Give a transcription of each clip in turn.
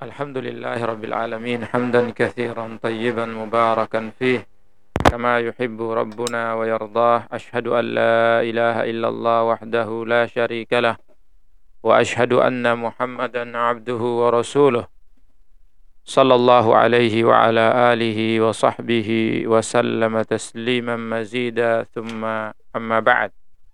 الحمد لله رب العالمين حمدا كثيرا طيبا مباركا فيه كما يحب ربنا ويرضاه. أشهد أن لا إله إلا الله وحده لا شريك له وأشهد أن محمدا عبده ورسوله صلى الله عليه وعلى آله وصحبه وسلم تسليما مزيدا ثم أما بعد.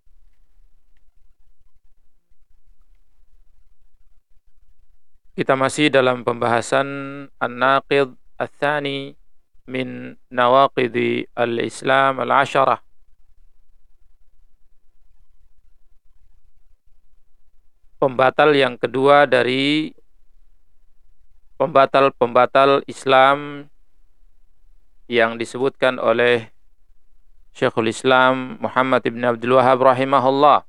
Kita masih dalam pembahasan An-Naqid Ats-Tsani min Nawaqidhi Al-Islam Al-Asharah. Pembatal yang kedua dari pembatal-pembatal Islam yang disebutkan oleh Syekhul Islam Muhammad ibn Abdul Wahhab rahimahullah.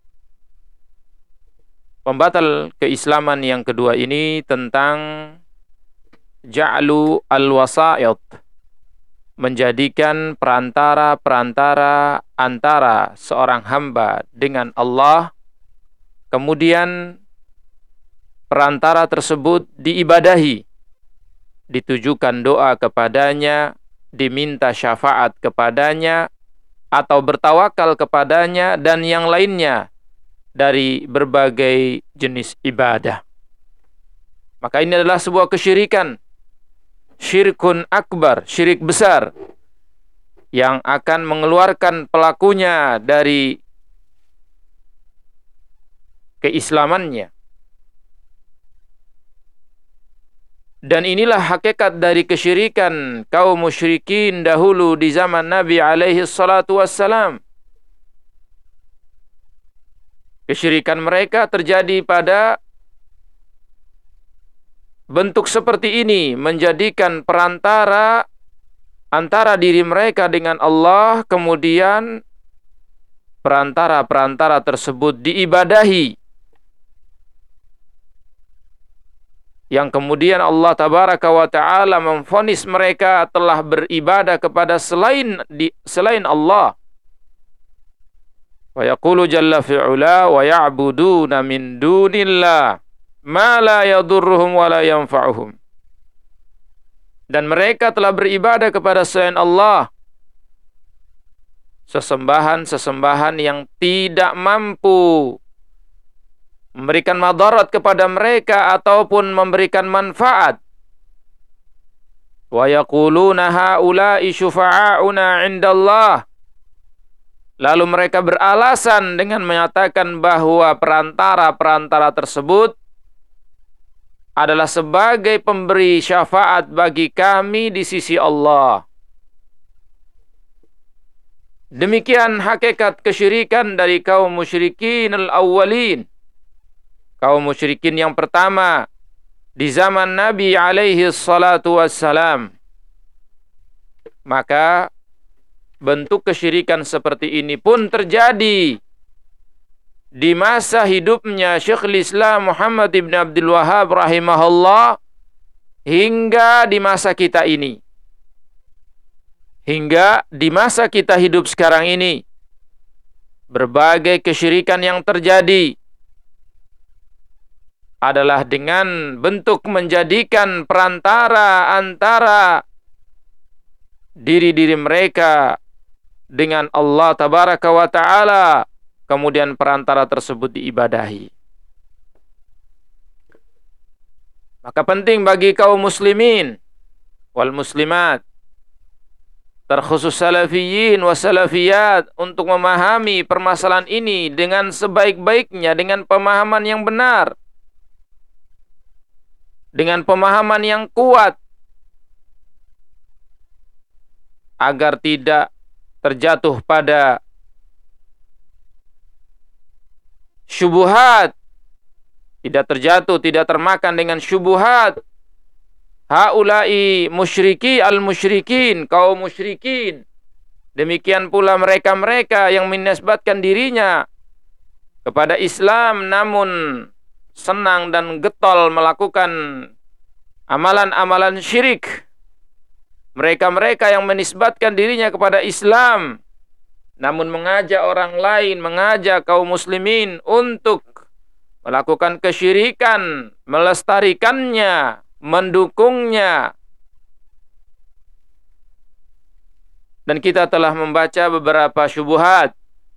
Pembatal keislaman yang kedua ini tentang ja'lu al-wasa'id, menjadikan perantara-perantara antara seorang hamba dengan Allah, kemudian perantara tersebut diibadahi, ditujukan doa kepadanya, diminta syafaat kepadanya, atau bertawakal kepadanya, dan yang lainnya dari berbagai jenis ibadah. Maka ini adalah sebuah kesyirikan, syirkun akbar, syirik besar, yang akan mengeluarkan pelakunya dari keislamannya. Dan inilah hakikat dari kesyirikan kaum musyrikin dahulu di zaman Nabi alaihi salatu wassalam. Kesyirikan mereka terjadi pada bentuk seperti ini, menjadikan perantara antara diri mereka dengan Allah, kemudian perantara-perantara tersebut diibadahi, yang kemudian Allah tabaraka wa ta'ala memvonis mereka telah beribadah kepada selain Allah. Wa yaqulu jalla fi'ula wa ya'buduna min dunillah ma la yadurruhum wa la yanfa'uhum. Dan mereka telah beribadah kepada selain Allah sesembahan-sesembahan yang tidak mampu memberikan madarat kepada mereka ataupun memberikan manfaat. Wa yaquluna haula'i syufa'auna 'indallah. Lalu mereka beralasan dengan menyatakan bahwa perantara-perantara tersebut adalah sebagai pemberi syafaat bagi kami di sisi Allah. Demikian hakikat kesyirikan dari kaum musyrikin al-awwalin. Kaum musyrikin yang pertama di zaman Nabi alaihi salatu wassalam. Maka bentuk kesyirikan seperti ini pun terjadi di masa hidupnya Syekhul Islam Muhammad ibn Abdul Wahhab rahimahullah, hingga di masa kita ini. Hingga di masa kita hidup sekarang ini, berbagai kesyirikan yang terjadi adalah dengan bentuk menjadikan perantara antara diri-diri mereka dengan Allah tabaraka wa ta'ala, kemudian perantara tersebut diibadahi. Maka penting bagi kaum muslimin wal muslimat, terkhusus salafiyin wa salafiyat, untuk memahami permasalahan ini dengan sebaik-baiknya, dengan pemahaman yang benar, dengan pemahaman yang kuat, agar tidak terjatuh pada syubhat, tidak termakan dengan syubhat haula'i musyriki al-musyrikin, kaum musyrikin. Demikian pula mereka-mereka yang menisbatkan dirinya kepada Islam namun senang dan getol melakukan amalan-amalan syirik. Mereka-mereka yang menisbatkan dirinya kepada Islam namun mengajak orang lain, mengajak kaum muslimin untuk melakukan kesyirikan, melestarikannya, mendukungnya. Dan kita telah membaca beberapa syubhat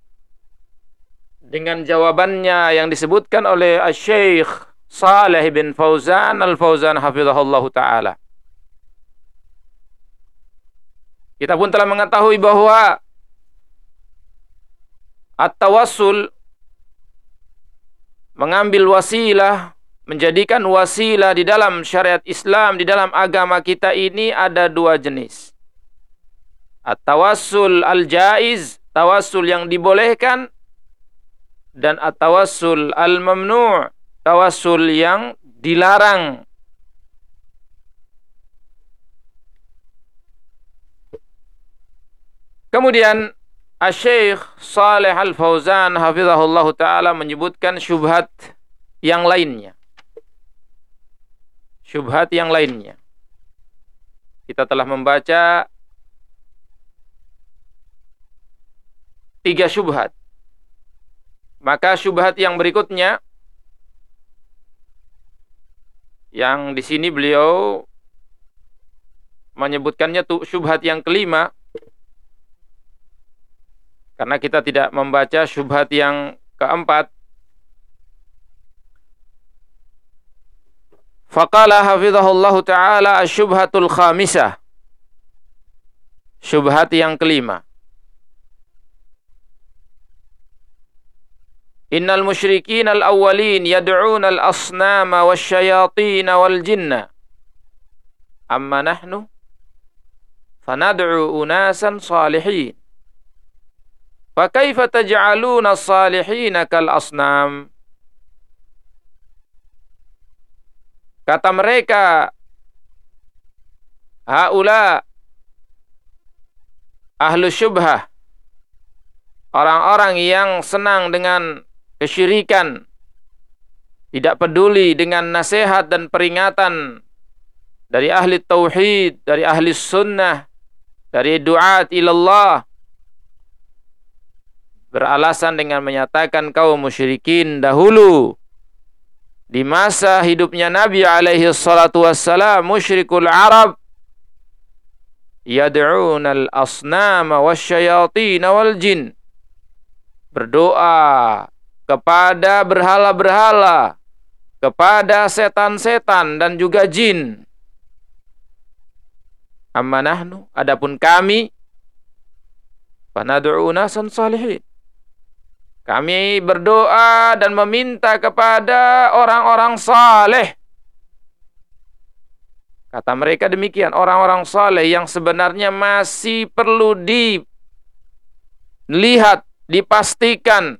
dengan jawabannya yang disebutkan oleh Syekh Shalih bin Fauzan Al-Fauzan hafizahullah ta'ala. Kita pun telah mengetahui bahwa at-tawassul, mengambil wasilah, menjadikan wasilah di dalam syariat Islam, di dalam agama kita ini ada dua jenis. At-tawassul al-jaiz, tawassul yang dibolehkan, dan at-tawassul al-mamnu', tawassul yang dilarang. Kemudian Syekh Shalih Al-Fauzan hafizahullah ta'ala menyebutkan syubhat yang lainnya. Syubhat yang lainnya. Kita telah membaca 3 syubhat. Maka syubhat yang berikutnya, yang di sini beliau menyebutkannya tuh syubhat yang kelima, karena kita tidak membaca syubhat yang keempat. Faqala hafizahullahu ta'ala asyubhatul khamisah, syubhat yang kelima. Innal musyrikin al-awwalin yad'una al-asnama wasyayatin wal-jinna. Amma nahnu fanad'u unasan salihin. Fakaifa taj'aluna as-salihina kal-asnam? Kata mereka, haula ahlu syubhah, orang-orang yang senang dengan kesyirikan, tidak peduli dengan nasihat dan peringatan dari ahli tauhid, dari ahli sunnah, dari duat ilallah, beralasan dengan menyatakan kaum musyrikin dahulu di masa hidupnya Nabi alaihi salatu wassalam, musyrikul Arab, yad'unal asnama wasyayatin wal jin, berdoa kepada berhala-berhala, kepada setan-setan dan juga jin. Amma nahnu, adapun kami, fanad'u unasan salihin, kami berdoa dan meminta kepada orang-orang saleh. Kata mereka demikian, orang-orang saleh yang sebenarnya masih perlu dilihat, dipastikan,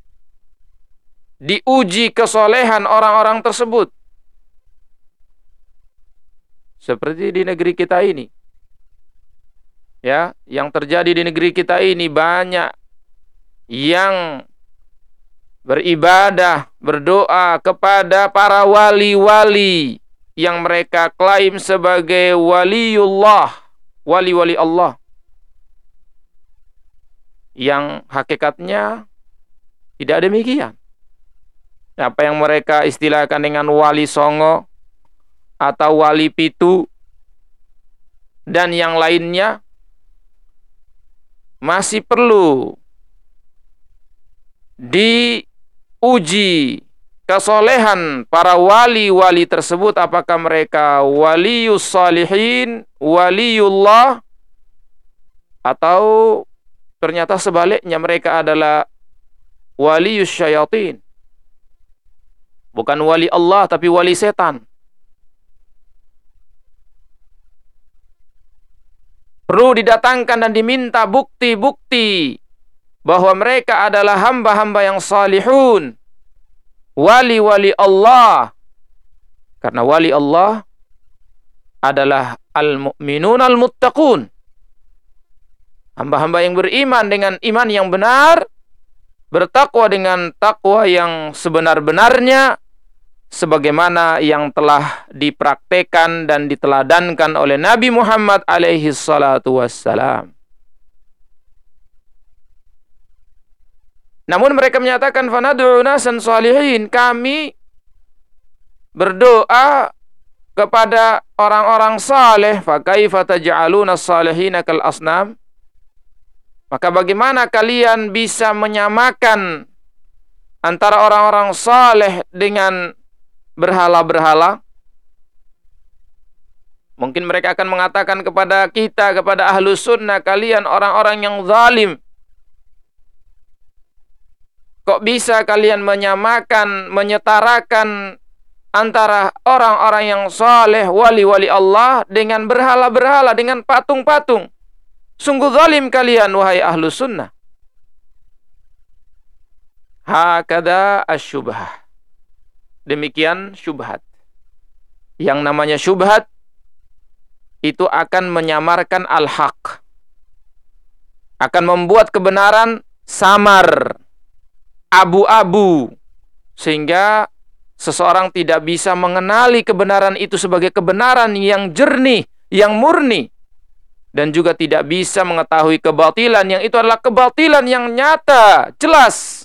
diuji kesolehan orang-orang tersebut. Seperti di negeri kita ini. Ya, yang terjadi di negeri kita ini banyak yang beribadah, berdoa kepada para wali-wali yang mereka klaim sebagai waliullah, wali-wali Allah, yang hakikatnya tidak demikian. Apa yang mereka istilahkan dengan wali songo atau wali pitu dan yang lainnya masih perlu diuji kesolehan para wali-wali tersebut, apakah mereka walius salihin, waliullah, atau ternyata sebaliknya mereka adalah walius syayatin. Bukan wali Allah, tapi wali setan. Perlu didatangkan dan diminta bukti-bukti bahwa mereka adalah hamba-hamba yang salihun, wali-wali Allah. Karena wali Allah adalah al-mu'minun al-muttaqun, hamba-hamba yang beriman dengan iman yang benar, bertakwa dengan takwa yang sebenar-benarnya, sebagaimana yang telah dipraktekan dan diteladankan oleh Nabi Muhammad alaihi salatu wassalam. Namun mereka menyatakan fanad'u nasan salihin, kami berdoa kepada orang-orang saleh, fa kaifa taj'aluna as-salihina kal asnam? Maka bagaimana kalian bisa menyamakan antara orang-orang saleh dengan berhala-berhala? Mungkin mereka akan mengatakan kepada kita, kepada ahlu sunnah, kalian orang-orang yang zalim. Kok bisa kalian menyamakan, menyetarakan antara orang-orang yang saleh, wali-wali Allah dengan berhala-berhala, dengan patung-patung? Sungguh zalim kalian, wahai ahlu sunnah. Hakada asyubhah. Demikian syubhat. Yang namanya syubhat itu akan menyamarkan al-haq. Akan membuat kebenaran samar, abu-abu, sehingga seseorang tidak bisa mengenali kebenaran itu sebagai kebenaran yang jernih, yang murni, dan juga tidak bisa mengetahui kebatilan yang itu adalah kebatilan yang nyata, jelas.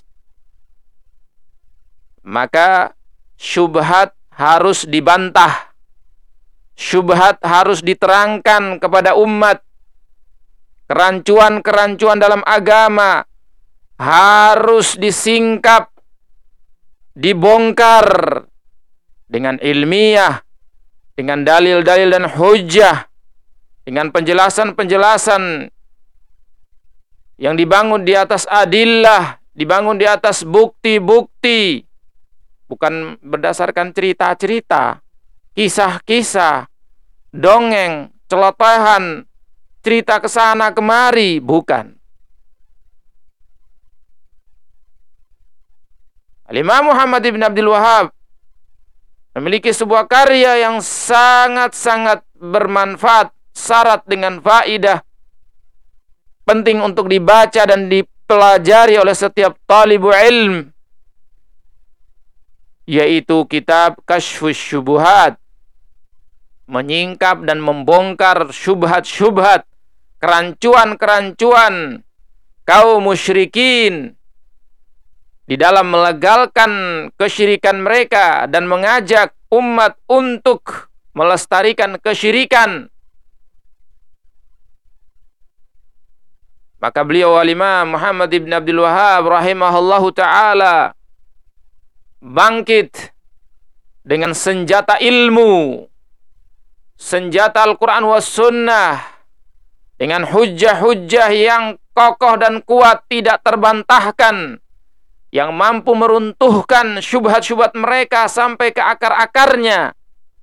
Maka syubhat harus dibantah, syubhat harus diterangkan kepada umat. Kerancuan-kerancuan dalam agama harus disingkap, dibongkar dengan ilmiah, dengan dalil-dalil dan hujjah, dengan penjelasan-penjelasan yang dibangun di atas adillah, dibangun di atas bukti-bukti, bukan berdasarkan cerita-cerita, kisah-kisah, dongeng, celotehan, cerita kesana kemari, bukan. Al-Imam Muhammad ibn Abdul Wahhab memiliki sebuah karya yang sangat-sangat bermanfaat, syarat dengan faidah, penting untuk dibaca dan dipelajari oleh setiap talibu ilm, yaitu kitab Kasyfus Syubuhat, menyingkap dan membongkar syubhat-syubhat, kerancuan-kerancuan kaum musyrikin di dalam melegalkan kesyirikan mereka dan mengajak umat untuk melestarikan kesyirikan. Maka beliau Al-Imam Muhammad ibn Abdul Wahhab rahimahullahu ta'ala bangkit dengan senjata ilmu, senjata Al-Quran was sunnah, dengan hujjah-hujjah yang kokoh dan kuat, tidak terbantahkan, yang mampu meruntuhkan syubhat-syubhat mereka sampai ke akar-akarnya.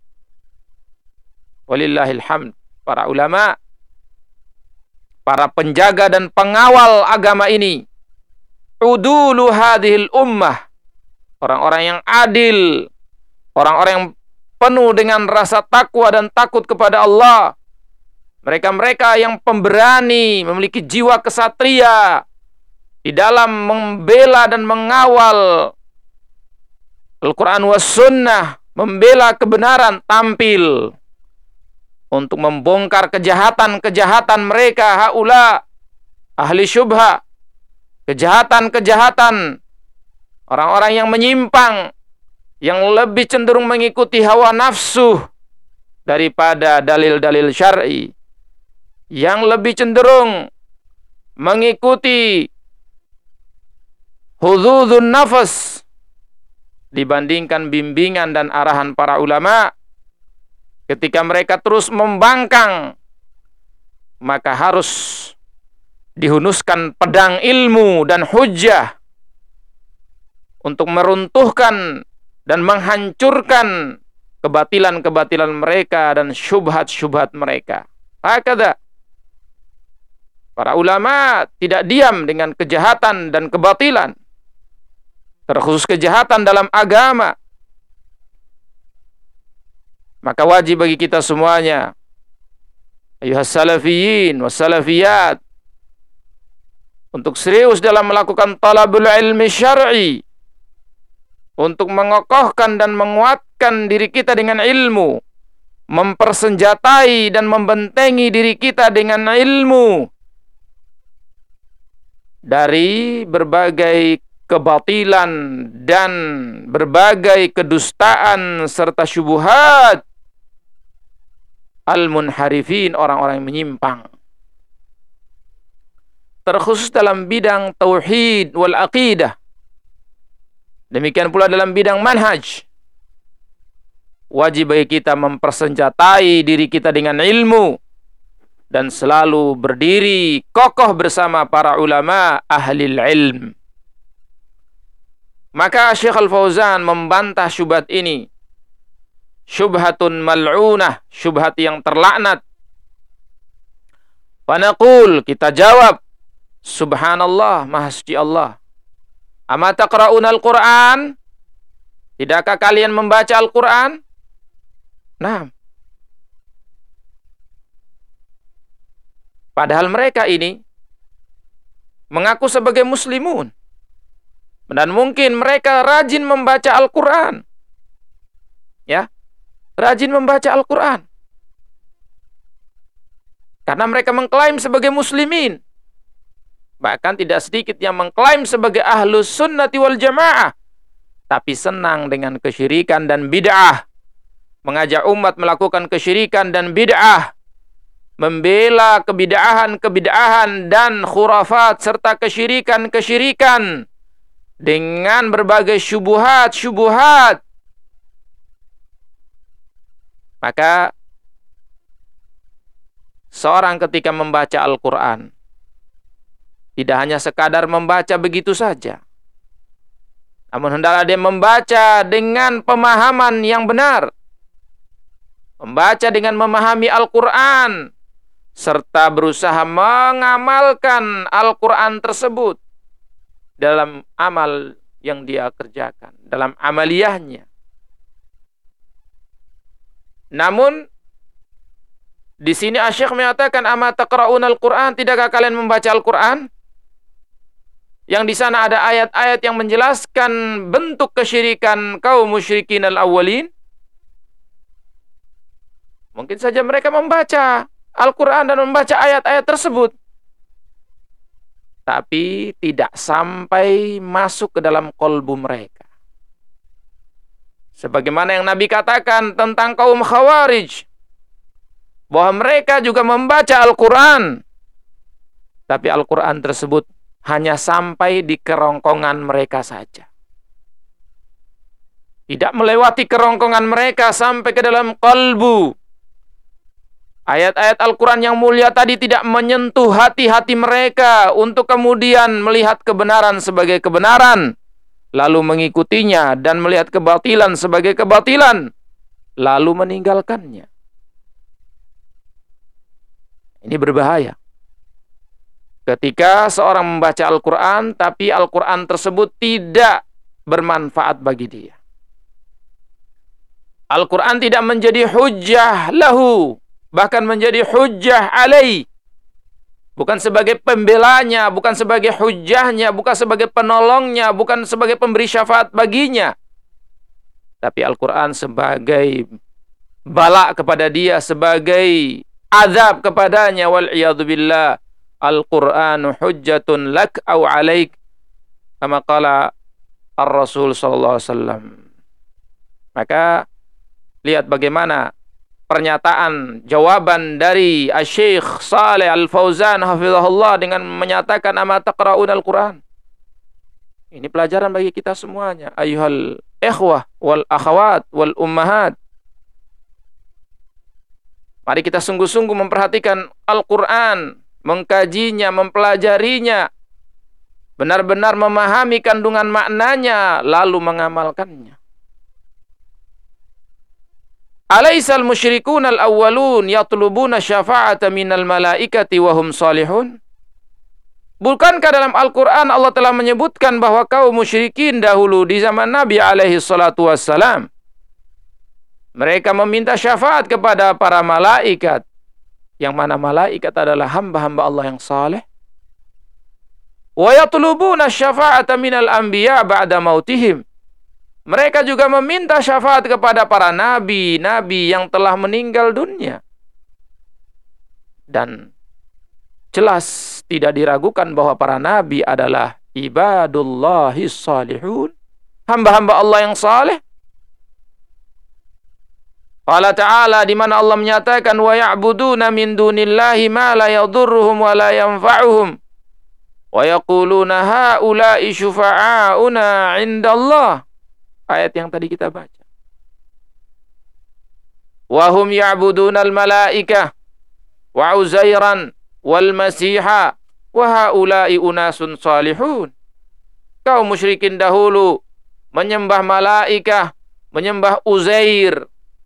Walillahil hamd. Para ulama, para penjaga dan pengawal agama ini, udulu hadhil ummah, orang-orang yang adil, orang-orang yang penuh dengan rasa takwa dan takut kepada Allah. Mereka-mereka yang pemberani, memiliki jiwa kesatria di dalam membela dan mengawal Al-Quran was sunnah, membela kebenaran, tampil untuk membongkar kejahatan-kejahatan mereka, haula ahli syubha, kejahatan-kejahatan orang-orang yang menyimpang, yang lebih cenderung mengikuti hawa nafsu daripada dalil-dalil syar'i, yang lebih cenderung mengikuti hudzudzun nafas dibandingkan bimbingan dan arahan para ulama. Ketika mereka terus membangkang, maka harus dihunuskan pedang ilmu dan hujjah untuk meruntuhkan dan menghancurkan kebatilan-kebatilan mereka dan syubhat-syubhat mereka. Hakada. Para ulama tidak diam dengan kejahatan dan kebatilan, terkhusus kejahatan dalam agama. Maka wajib bagi kita semuanya, ayuhas salafiyin was salafiyat, untuk serius dalam melakukan talabul ilmi syar'i, untuk mengokohkan dan menguatkan diri kita dengan ilmu, mempersenjatai dan membentengi diri kita dengan ilmu dari berbagai kebatilan dan berbagai kedustaan serta syubhat al-munharifin, orang-orang yang menyimpang. Terkhusus dalam bidang tauhid wal aqidah. Demikian pula dalam bidang manhaj. Wajib bagi kita mempersenjatai diri kita dengan ilmu dan selalu berdiri kokoh bersama para ulama ahli ilm. Maka Syekh Al-Fauzan membantah syubhat ini. Syubhatun mal'unah, syubhat yang terlaknat. Fanaqul, kita jawab, subhanallah, maha suci Allah. Ama taqra'una al-Qur'an? Tidakkah kalian membaca Al-Qur'an? Nah, padahal mereka ini mengaku sebagai muslimun. Dan mungkin mereka rajin membaca Al-Quran. Ya, rajin membaca Al-Quran. Karena mereka mengklaim sebagai muslimin. Bahkan tidak sedikit yang mengklaim sebagai ahlus sunnati wal jamaah. Tapi senang dengan kesyirikan dan bid'ah. Mengajak umat melakukan kesyirikan dan bid'ah. Membela kebid'ahan dan khurafat serta kesyirikan dengan berbagai syubuhat. Maka seorang ketika membaca Al-Quran tidak hanya sekadar membaca begitu saja, namun hendaklah dia membaca dengan pemahaman yang benar, membaca dengan memahami Al-Quran, serta berusaha mengamalkan Al-Quran tersebut dalam amal yang dia kerjakan, dalam amaliyahnya. Namun di sini Asy-Syaikh menyatakan, ama taqra'una al-Qur'an, tidakkah kalian membaca Al-Qur'an? Yang di sana ada ayat-ayat yang menjelaskan bentuk kesyirikan kaum musyrikin al-awwalin. Mungkin saja mereka membaca Al-Quran dan membaca ayat-ayat tersebut, tapi tidak sampai masuk ke dalam kolbu mereka. Sebagaimana yang Nabi katakan tentang kaum Khawarij, bahwa mereka juga membaca Al-Quran, tapi Al-Quran tersebut hanya sampai di kerongkongan mereka saja. Tidak melewati kerongkongan mereka sampai ke dalam kolbu. Ayat-ayat Al-Quran yang mulia tadi tidak menyentuh hati-hati mereka untuk kemudian melihat kebenaran sebagai kebenaran, lalu mengikutinya, dan melihat kebatilan sebagai kebatilan, lalu meninggalkannya. Ini berbahaya. Ketika seorang membaca Al-Quran, tapi Al-Quran tersebut tidak bermanfaat bagi dia. Al-Quran tidak menjadi hujjah lahu, bahkan menjadi hujjah alaih. Bukan sebagai pembelanya, bukan sebagai hujjahnya, bukan sebagai penolongnya, bukan sebagai pemberi syafaat baginya. Tapi Al-Quran sebagai bala kepada dia, sebagai azab kepadanya. Wal'iyadzubillah. Al-Quranu hujjatun lak au alaik, kama qala ar-Rasul sallallahu alaihi wasallam. Maka lihat bagaimana pernyataan jawaban dari Asy-Syaikh Shalih Al-Fauzan hafizahullah dengan menyatakan, ama taqra'un Al-Quran. Ini pelajaran bagi kita semuanya, ayyuhal ikhwah wal akhawat wal ummahat. Mari kita sungguh-sungguh memperhatikan Al-Quran, mengkajinya, mempelajarinya, benar-benar memahami kandungan maknanya, lalu mengamalkannya. Alaisal musyrikun al-awwalun yatlubuna syafa'ata minal malaikati wa hum salihun? Bukankah dalam Al-Quran Allah telah menyebutkan bahwa kaum musyrikin dahulu di zaman Nabi alaihi salatu wassalam, mereka meminta syafaat kepada para malaikat, yang mana malaikat adalah hamba-hamba Allah yang saleh. Wa yatlubuna syafa'ata minal anbiya ba'da mautihim. Mereka juga meminta syafaat kepada para nabi-nabi yang telah meninggal dunia. Dan jelas tidak diragukan bahwa para nabi adalah ibadullahis salihun, hamba-hamba Allah yang saleh. Qala ta'ala, di mana Allah menyatakan wa ya'buduna min dunillahi ma la yadhurruhum wa la yanfa'uhum wa yaquluna haula'i syufa'auna 'indallah. Ayat yang tadi kita baca. Wa hum ya'budunal malaikah wa Uzairan wal Masiha wa haula'i unasun salihun. Kaum musyrikin dahulu menyembah malaikah, menyembah Uzair,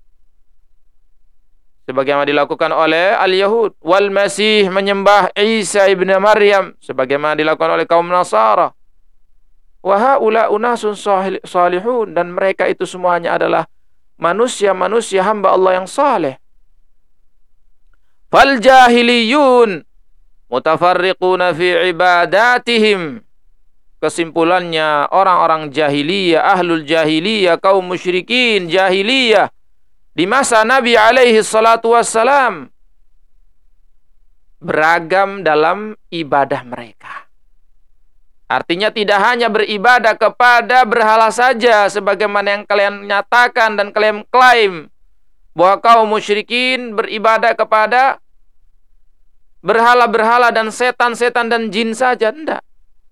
sebagaimana dilakukan oleh al-Yahud. Wal Masih, menyembah Isa ibn Maryam, sebagaimana dilakukan oleh kaum Nasara. Wa haula unasun salihun, dan mereka itu semuanya adalah manusia-manusia hamba Allah yang saleh. Fal jahiliyun mutafarriquna fi ibadatihim. Kesimpulannya, orang-orang jahiliyah, ahlul jahiliyah, kaum musyrikin jahiliyah di masa Nabi alaihi salatu wassalam beragam dalam ibadah mereka. Artinya tidak hanya beribadah kepada berhala saja sebagaimana yang kalian nyatakan dan kalian klaim bahwa kaum musyrikin beribadah kepada berhala-berhala dan setan-setan dan jin saja. Tidak.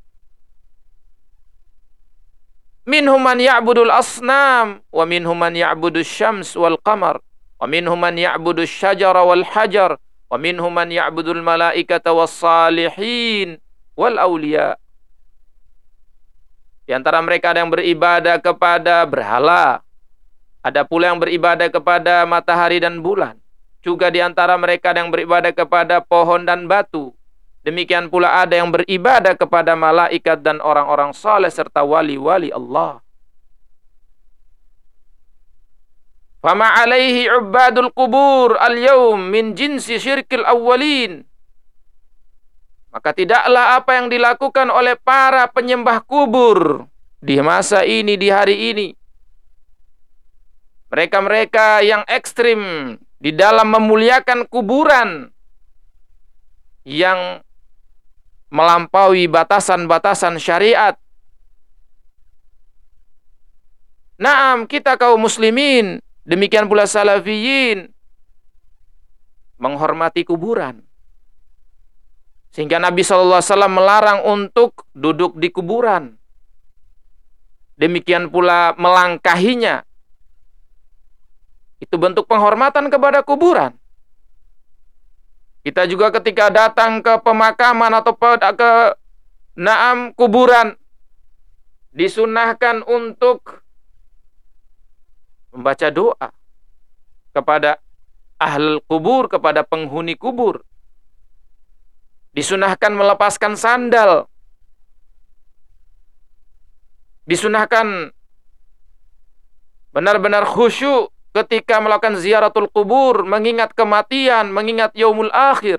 Minhum man ya'budul asnam wa minhum man ya'budus syams wal qamar wa minhum man ya'budus syajara wal hajar wa minhum man ya'budul malaikata was salihin wal awliya. Di antara mereka ada yang beribadah kepada berhala, ada pula yang beribadah kepada matahari dan bulan. Juga di antara mereka ada yang beribadah kepada pohon dan batu. Demikian pula ada yang beribadah kepada malaikat dan orang-orang saleh serta wali-wali Allah. Fama alaihi ubadul qubur al-yawm min jinsi syirkil awwalin. Maka tidaklah apa yang dilakukan oleh para penyembah kubur di masa ini, di hari ini. Mereka-mereka yang ekstrim di dalam memuliakan kuburan, yang melampaui batasan-batasan syariat. Naam, kita kaum muslimin, demikian pula salafiyin, menghormati kuburan. Sehingga Nabi SAW melarang untuk duduk di kuburan. Demikian pula melangkahinya. Itu bentuk penghormatan kepada kuburan. Kita juga ketika datang ke pemakaman atau ke kuburan, disunahkan untuk membaca doa kepada ahlul kubur, kepada penghuni kubur. Disunahkan melepaskan sandal. Disunahkan benar-benar khusyuk ketika melakukan ziaratul kubur, mengingat kematian, mengingat yaumul akhir.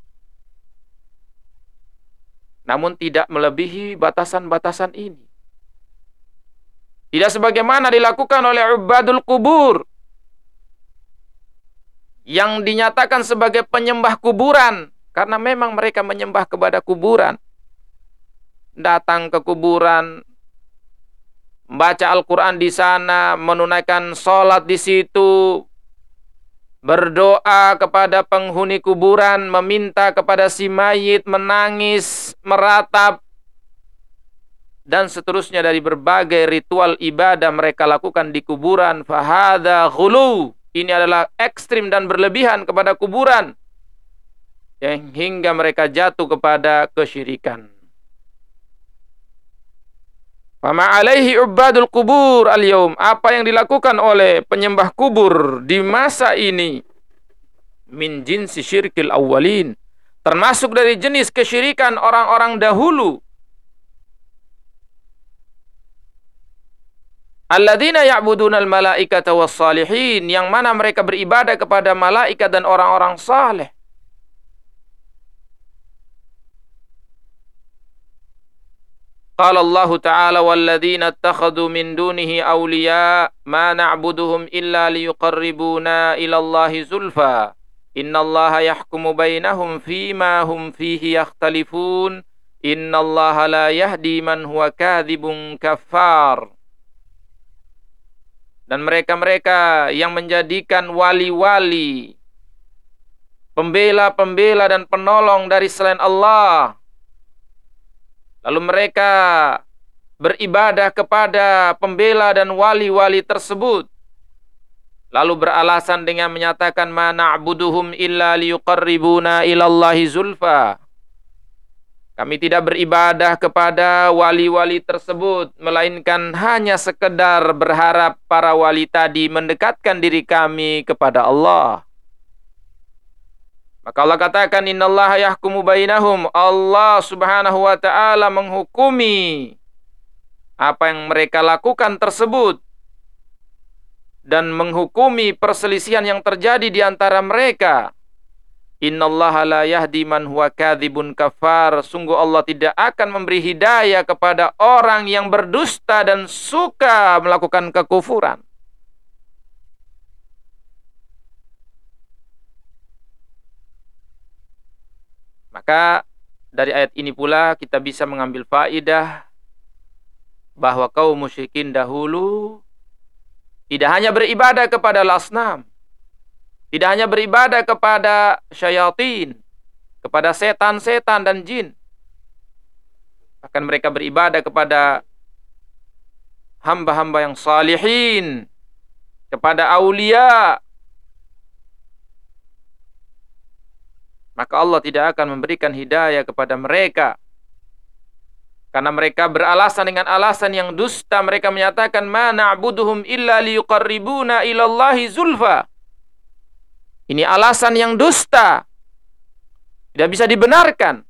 Namun tidak melebihi batasan-batasan ini. Tidak sebagaimana dilakukan oleh ubadul kubur, yang dinyatakan sebagai penyembah kuburan, karena memang mereka menyembah kepada kuburan. Datang ke kuburan, membaca Al-Quran di sana, menunaikan sholat di situ, berdoa kepada penghuni kuburan, meminta kepada si mayit, menangis, meratap, dan seterusnya dari berbagai ritual ibadah mereka lakukan di kuburan. Fahadha ghulu. Ini adalah ekstrim dan berlebihan kepada kuburan, yang hingga mereka jatuh kepada kesyirikan. Fama alaihi ubadul kubur al-yawm. Apa yang dilakukan oleh penyembah kubur di masa ini, min jinsi syirkil awwalin, termasuk dari jenis kesyirikan orang-orang dahulu. Alladzina ya'budunal malaikata was salihin, yang mana mereka beribadah kepada malaikat dan orang-orang saleh. Qala Allah Ta'ala walladzina ittakhadhu min dunihi awliya ma na'buduhum illa liyuqarribuna ila Allahi zulfa innallaha yahkumu bainahum fima hum fihi yakhtalifun innallaha la yahdi man huwa kadhibun kaffar. dan mereka-mereka yang menjadikan wali-wali, pembela-pembela dan penolong dari selain Allah, lalu mereka beribadah kepada pembela dan wali-wali tersebut, lalu beralasan dengan menyatakan ma na'buduhum illa liyuqarribuna ilallahi zulfa. Kami tidak beribadah kepada wali-wali tersebut, melainkan hanya sekedar berharap para wali tadi mendekatkan diri kami kepada Allah. Maka Allah katakan, innallaha yahkumu bainahum. Allah subhanahu wa ta'ala menghukumi apa yang mereka lakukan tersebut, dan menghukumi perselisihan yang terjadi di antara mereka. Innallaha la yahdi man huwa kadzibun kafar. Sungguh Allah tidak akan memberi hidayah kepada orang yang berdusta dan suka melakukan kekufuran. Maka dari ayat ini pula kita bisa mengambil faedah bahwa kaum musyrikin dahulu tidak hanya beribadah kepada asnam, tidak hanya beribadah kepada syayatin, kepada setan-setan dan jin. Bahkan mereka beribadah kepada hamba-hamba yang salihin, kepada aulia. Maka Allah tidak akan memberikan hidayah kepada mereka, karena mereka beralasan dengan alasan yang dusta. Mereka menyatakan ma na'buduhum illa liyuqarribuna ilallahi zulfa. Ini alasan yang dusta, tidak bisa dibenarkan.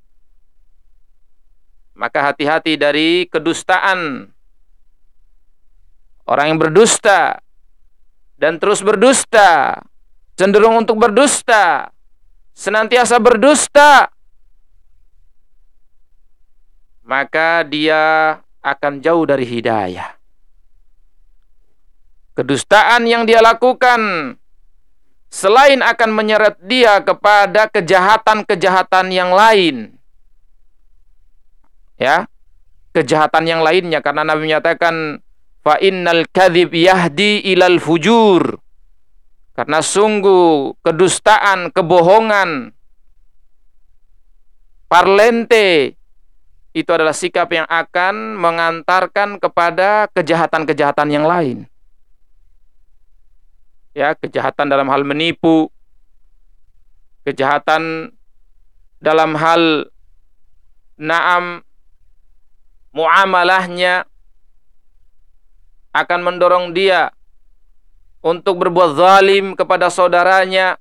Maka hati-hati dari kedustaan. Orang yang berdusta dan terus berdusta, cenderung untuk berdusta, senantiasa berdusta, maka dia akan jauh dari hidayah. Kedustaan yang dia lakukan selain akan menyeret dia kepada kejahatan-kejahatan yang lain, ya, kejahatan yang lainnya, karena Nabi menyatakan fa innal kadzib yahdi ilal fujur. Karena sungguh kedustaan, kebohongan, parlente itu adalah sikap yang akan mengantarkan kepada kejahatan-kejahatan yang lain. Ya, kejahatan dalam hal menipu, kejahatan dalam hal muamalahnya akan mendorong dia untuk berbuat zalim kepada saudaranya,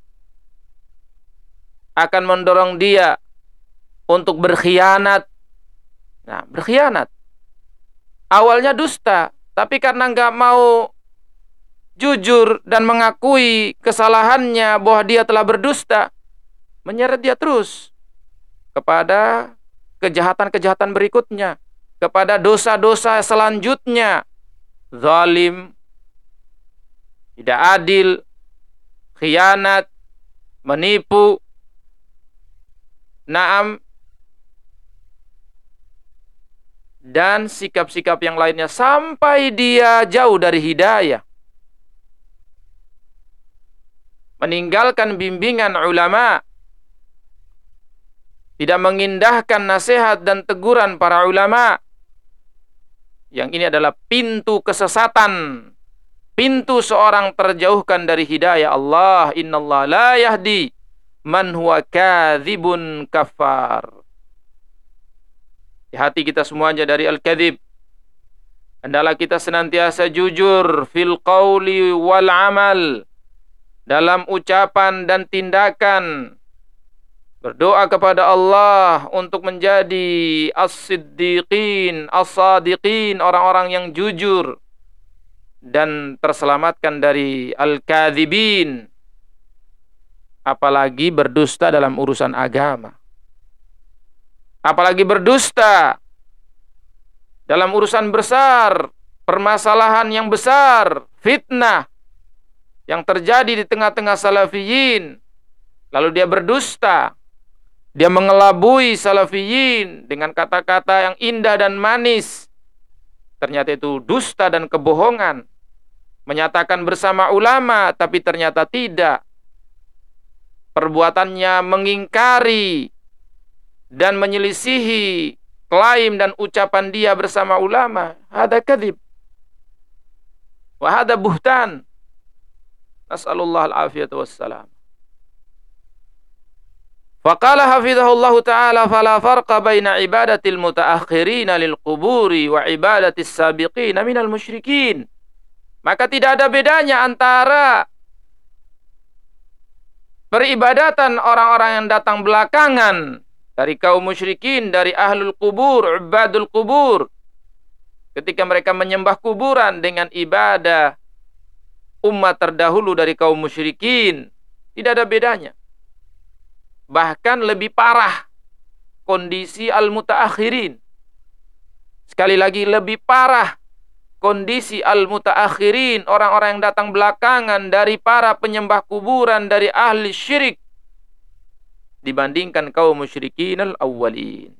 akan mendorong dia untuk berkhianat. Nah, berkhianat awalnya dusta, tapi karena nggak mau jujur dan mengakui kesalahannya bahwa dia telah berdusta, menyeret dia terus kepada kejahatan-kejahatan berikutnya, kepada dosa-dosa selanjutnya, zalim, tidak adil, khianat, menipu, dan sikap-sikap yang lainnya, sampai dia jauh dari hidayah, meninggalkan bimbingan ulama, tidak mengindahkan nasihat dan teguran para ulama. Yang ini adalah pintu kesesatan, pintu seorang terjauhkan dari hidayah Allah. Innallaha la yahdi man huwa kadzibun kafar. Di hati kita semuanya dari al-kadzib, hendaklah kita senantiasa jujur fil qauli wal amal, dalam ucapan dan tindakan. Berdoa kepada Allah untuk menjadi as-siddiqin, as-sadiqin, orang-orang yang jujur, dan terselamatkan dari al-kadzibin, apalagi berdusta dalam urusan agama, apalagi berdusta dalam urusan besar, permasalahan yang besar, fitnah yang terjadi di tengah-tengah salafiyin, lalu dia berdusta, dia mengelabui salafiyin dengan kata-kata yang indah dan manis, ternyata itu dusta dan kebohongan. menyatakan bersama ulama, tapi ternyata tidak. Perbuatannya mengingkari dan menyelisihi klaim dan ucapan dia bersama ulama. Hada kadzib. Wa hada buhtan. Nas'alullah al-afiyata wassalam. Faqala hafizahullahu ta'ala fala farqa baina ibadatil mutaakhirina lil quburi wa ibadatis sabiqina minal musyrikin. Maka tidak ada bedanya antara peribadatan orang-orang yang datang belakangan dari kaum musyrikin, dari ahlul kubur, ibadul kubur, ketika mereka menyembah kuburan, dengan ibadah umat terdahulu dari kaum musyrikin. Tidak ada bedanya. Bahkan lebih parah kondisi al-mutaakhirin. Sekali lagi, lebih parah kondisi al-mutaakhirin, orang-orang yang datang belakangan dari para penyembah kuburan, dari ahli syirik, dibandingkan kaum musyrikin al-awwalin.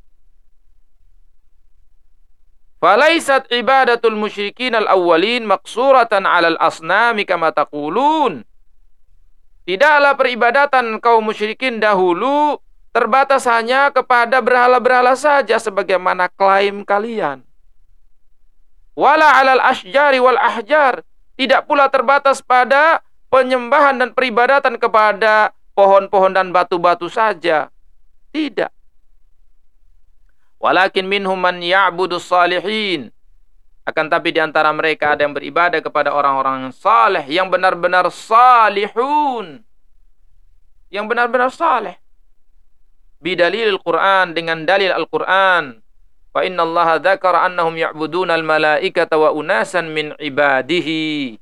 Falaisat ibadatul musyrikin al-awwalin maqsuratan 'alal asnami kama taqulun. Tidaklah peribadatan kaum musyrikin dahulu terbatas hanya kepada berhala-berhala saja sebagaimana klaim kalian. Wala 'alal asjari wal ahjar, tidak pula terbatas pada penyembahan dan peribadatan kepada pohon-pohon dan batu-batu saja. Tidak. Walakin minhum man ya'budus salihin. Akan tapi di antara mereka ada yang beribadah kepada orang-orang yang saleh, yang benar-benar salihun, yang benar-benar saleh. Bidalil Al-Quran, dengan dalil Al-Quran. Fa inna Allah dzakara annahum ya'buduna al-malaikata wa unasan min ibadihi.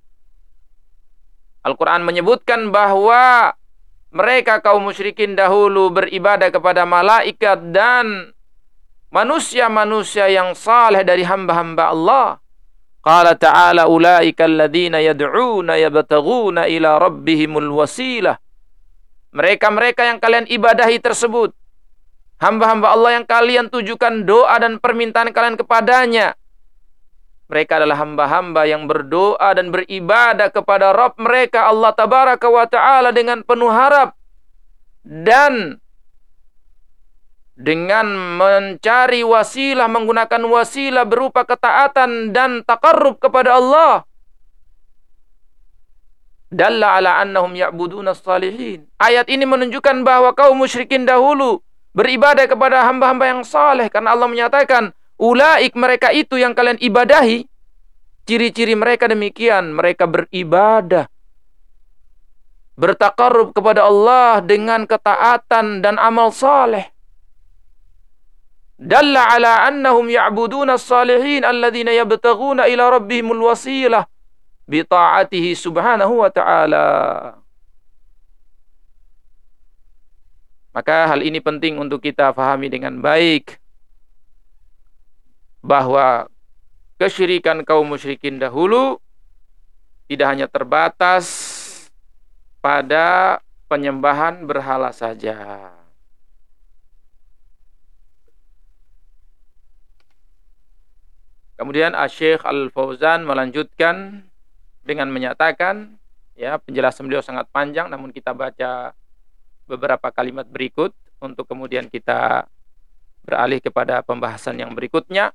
Al-Quran menyebutkan bahwa mereka kaum musyrikin dahulu beribadah kepada malaikat dan manusia-manusia yang saleh dari hamba-hamba Allah. Qala ta'ala ulaika alladhina yad'una yabtaghuna ila rabbihimul wasilah. Mereka-mereka yang kalian ibadahi tersebut, hamba-hamba Allah yang kalian tujukan doa dan permintaan kalian kepadanya, mereka adalah hamba-hamba yang berdoa dan beribadah kepada Rabb mereka Allah Tabaraka wa Ta'ala dengan penuh harap dan dengan mencari wasilah, menggunakan wasilah berupa ketaatan dan taqarrub kepada Allah. Dalla ala annahum ya'buduna as-salihin. Ayat ini menunjukkan bahwa kaum musyrikin dahulu beribadah kepada hamba-hamba yang saleh, karena Allah menyatakan ulaik, mereka itu yang kalian ibadahi. Ciri-ciri mereka demikian, mereka beribadah, bertaqarrub kepada Allah dengan ketaatan dan amal saleh. Dalla ala annahum ya'buduna as-salihin alladhina yabtaghuna ila rabbihimul wasilah bi ta'atihi subhanahu wa ta'ala. Maka hal ini penting untuk kita fahami dengan baik, bahwa kesyirikan kaum musyrikin dahulu tidak hanya terbatas pada penyembahan berhala saja. Kemudian Asy-Syaikh Al-Fauzan melanjutkan dengan menyatakan, ya, penjelasan beliau sangat panjang, namun kita baca beberapa kalimat berikut untuk kemudian kita beralih kepada pembahasan yang berikutnya.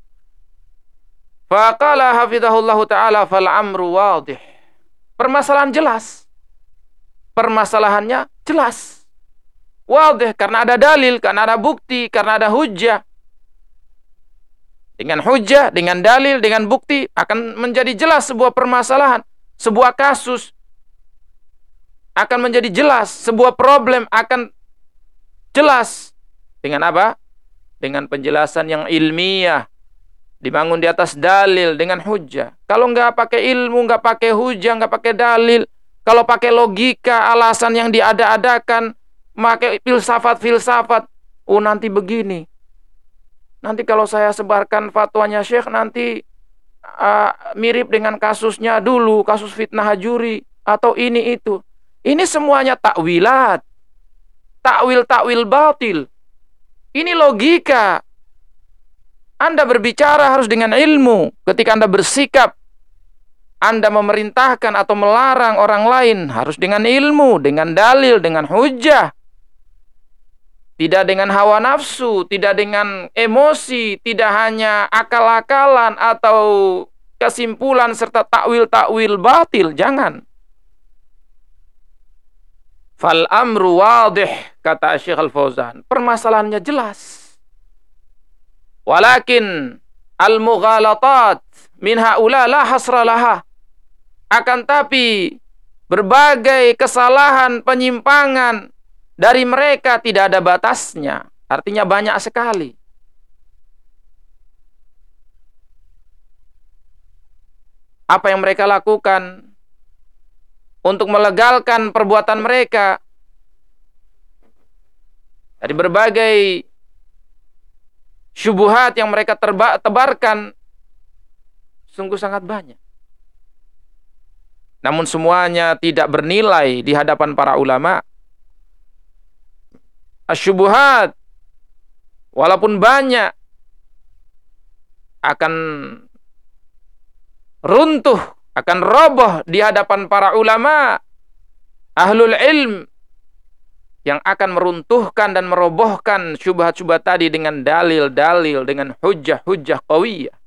Faqala hafizahullahu ta'ala fal amru wadih. Permasalahan jelas. Permasalahannya jelas. Wadih, karena ada dalil, karena ada bukti, karena ada hujjah. Dengan hujjah, dengan dalil, dengan bukti akan menjadi jelas sebuah permasalahan, sebuah kasus akan menjadi jelas, sebuah problem akan jelas. Dengan apa? Dengan penjelasan yang ilmiah, dibangun di atas dalil dengan hujjah. Kalau nggak pakai ilmu, nggak pakai hujjah, nggak pakai dalil, kalau pakai logika, alasan yang diada-adakan, pakai filsafat, oh nanti begini. Nanti kalau saya sebarkan fatwanya Syekh, nanti mirip dengan kasusnya dulu, kasus fitnah hajuri, atau ini itu. Ini semuanya takwilat. Takwil batil. Ini logika. Anda berbicara harus dengan ilmu. Ketika Anda bersikap Anda memerintahkan atau melarang orang lain harus dengan ilmu, dengan dalil, dengan hujjah. Tidak dengan hawa nafsu, tidak dengan emosi, tidak hanya akal-akalan atau kesimpulan serta takwil-takwil batil. Jangan. Fal amru wadih, kata Syekh Al-Fauzan. Permasalahannya jelas. Walakin al-mughalatat min haula la hasra laha. Akan tapi berbagai kesalahan, penyimpangan dari mereka tidak ada batasnya. Artinya banyak sekali. Apa yang mereka lakukan untuk melegalkan perbuatan mereka dari berbagai syubhat yang mereka tebarkan sungguh sangat banyak. Namun semuanya tidak bernilai di hadapan para ulama. Asyubuhat walaupun banyak akan runtuh, akan roboh di hadapan para ulama ahlul ilm yang akan meruntuhkan dan merobohkan syubhat-syubhat tadi dengan dalil-dalil, dengan hujjah-hujjah qawiyah.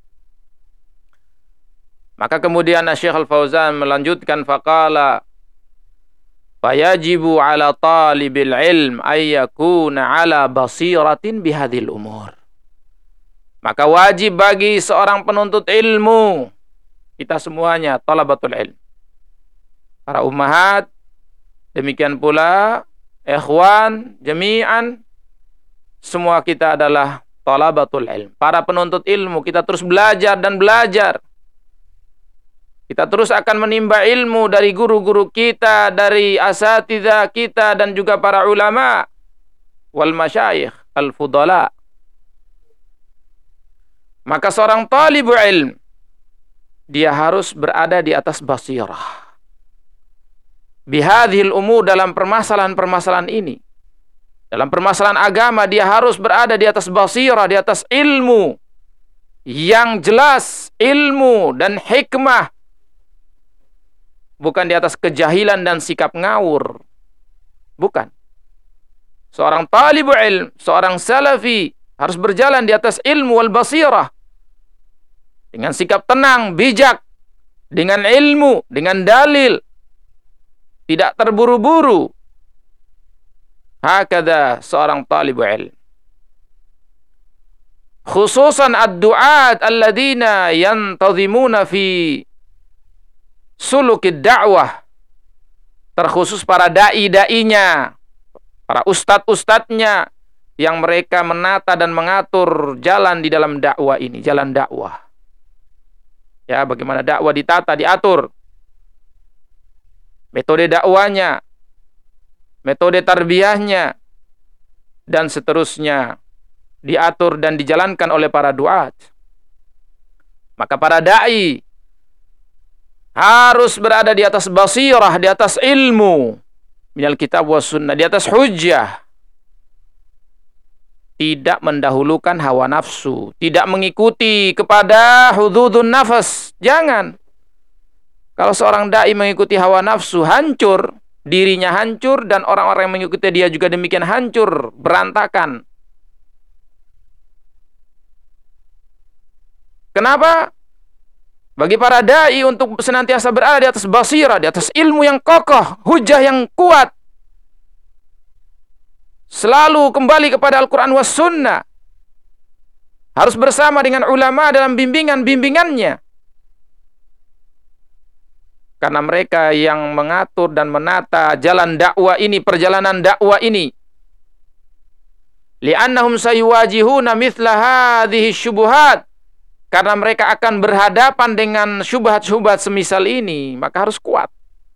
Maka kemudian Syekh Al-Fauzan melanjutkan faqala fayajibu ala talibil ilm ayyakuna ala basiratin bihadhil umur. Maka wajib bagi seorang penuntut ilmu, kita semuanya talabatul ilm, para ummahat, demikian pula ikhwan jami'an, semua kita adalah talabatul ilm, para penuntut ilmu. Kita terus belajar dan belajar. Kita terus akan menimba ilmu dari guru-guru kita, dari asatidzah kita, dan juga para ulama wal masyayikh al-fudala. Maka seorang talibul ilm, dia harus berada di atas basirah bihadhil umur, dalam permasalahan-permasalahan ini. Dalam permasalahan agama dia harus berada di atas basirah, di atas ilmu yang jelas, ilmu dan hikmah, bukan di atas kejahilan dan sikap ngawur. Bukan. Seorang talibul ilm, seorang salafi harus berjalan di atas ilmu wal basirah, dengan sikap tenang, bijak, dengan ilmu, dengan dalil, tidak terburu-buru. Hakadha seorang talibul ilm. Khususan ad-du'at alladhina yantazimuna fi sulukid da'wah. Terkhusus para da'i-da'inya, para ustadz-ustadznya, yang mereka menata dan mengatur jalan di dalam dakwah ini, jalan dakwah. Ya, bagaimana dakwah ditata, diatur. Metode dakwanya, metode tarbiyahnya, dan seterusnya diatur dan dijalankan oleh para duat. Maka para da'i harus berada di atas basirah, di atas ilmu minal kitab was sunnah, di atas hujjah. Tidak mendahulukan hawa nafsu, tidak mengikuti kepada hududun nafas. Jangan. Kalau seorang dai mengikuti hawa nafsu, hancur, dirinya hancur, dan orang-orang yang mengikuti dia juga demikian hancur, berantakan. Kenapa? Bagi para dai untuk senantiasa berada di atas basirah, di atas ilmu yang kokoh, hujah yang kuat, selalu kembali kepada Al-Quran was sunnah, harus bersama dengan ulama dalam bimbingan-bimbingannya. Karena mereka yang mengatur dan menata jalan dakwah ini, perjalanan dakwah ini. Li'annahum sayuwajihuna mithla hadhihi syubuhat. Karena mereka akan berhadapan dengan syubhat-syubhat semisal ini, maka harus kuat.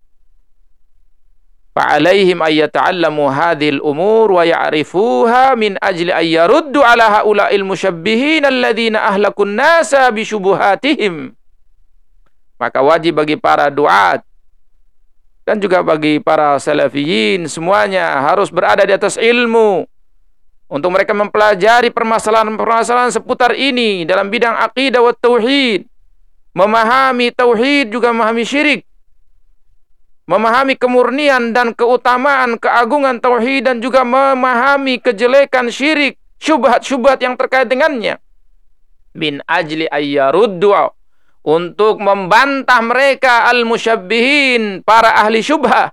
Fa'alaihim ayyata'allamu hadhil umur wa ya'rifuha min ajli ayyaruddu ala haula'il musyabbihin alladhina ahlakun nasa bisyubuhatihim. Maka wajib bagi para duat dan juga bagi para salafiyin, semuanya harus berada di atas ilmu untuk mereka mempelajari permasalahan-permasalahan seputar ini dalam bidang akidah wa tauhid, memahami tauhid juga memahami syirik, memahami kemurnian dan keutamaan, keagungan tauhid, dan juga memahami kejelekan syirik, syubhat-syubhat yang terkait dengannya. Min ajli ayyaruddu, untuk membantah mereka al-musyabbihin, para ahli syubhah,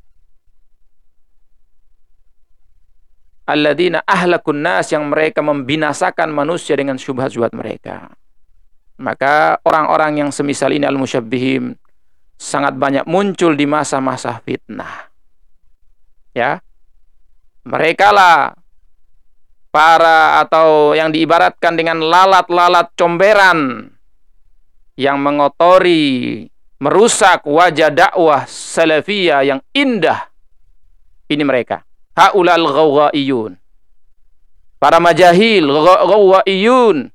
alladzina ahlakun nas, yang mereka membinasakan manusia dengan syubhat-syubhat mereka. Maka orang-orang yang semisal ini al-musyabbihin sangat banyak muncul di masa-masa fitnah. Ya. Mereka lah para, atau yang diibaratkan dengan lalat-lalat comberan yang mengotori, merusak wajah dakwah salafiyah yang indah. Ini mereka. Haulal ghawwaiyun. Para majahil, ghawwaiyun,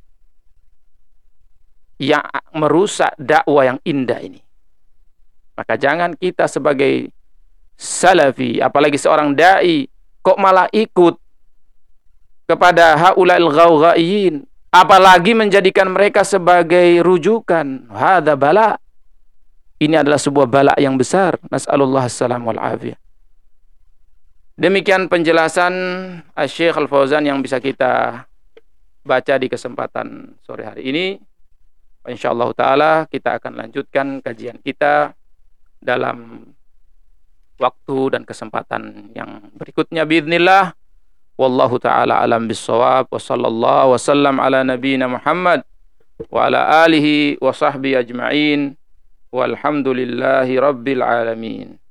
yang merusak dakwah yang indah ini. Maka jangan kita sebagai salafi, apalagi seorang da'i, kok malah ikut kepada haulal ghawwaiyyin, apalagi menjadikan mereka sebagai rujukan. Hadza bala. Ini adalah sebuah bala yang besar. Nas'alullah as-salam wal afiyah. Demikian penjelasan Syekh Al-Fauzan yang bisa kita baca di kesempatan sore hari ini. Insyaallah taala kita akan lanjutkan kajian kita dalam waktu dan kesempatan yang berikutnya biidznillah. Wallahu taala alam bissawab, wa sallallahu wasallam ala nabiyyina Muhammad wa ala alihi wa sahbihi ajma'in, walhamdulillahi rabbil alamin.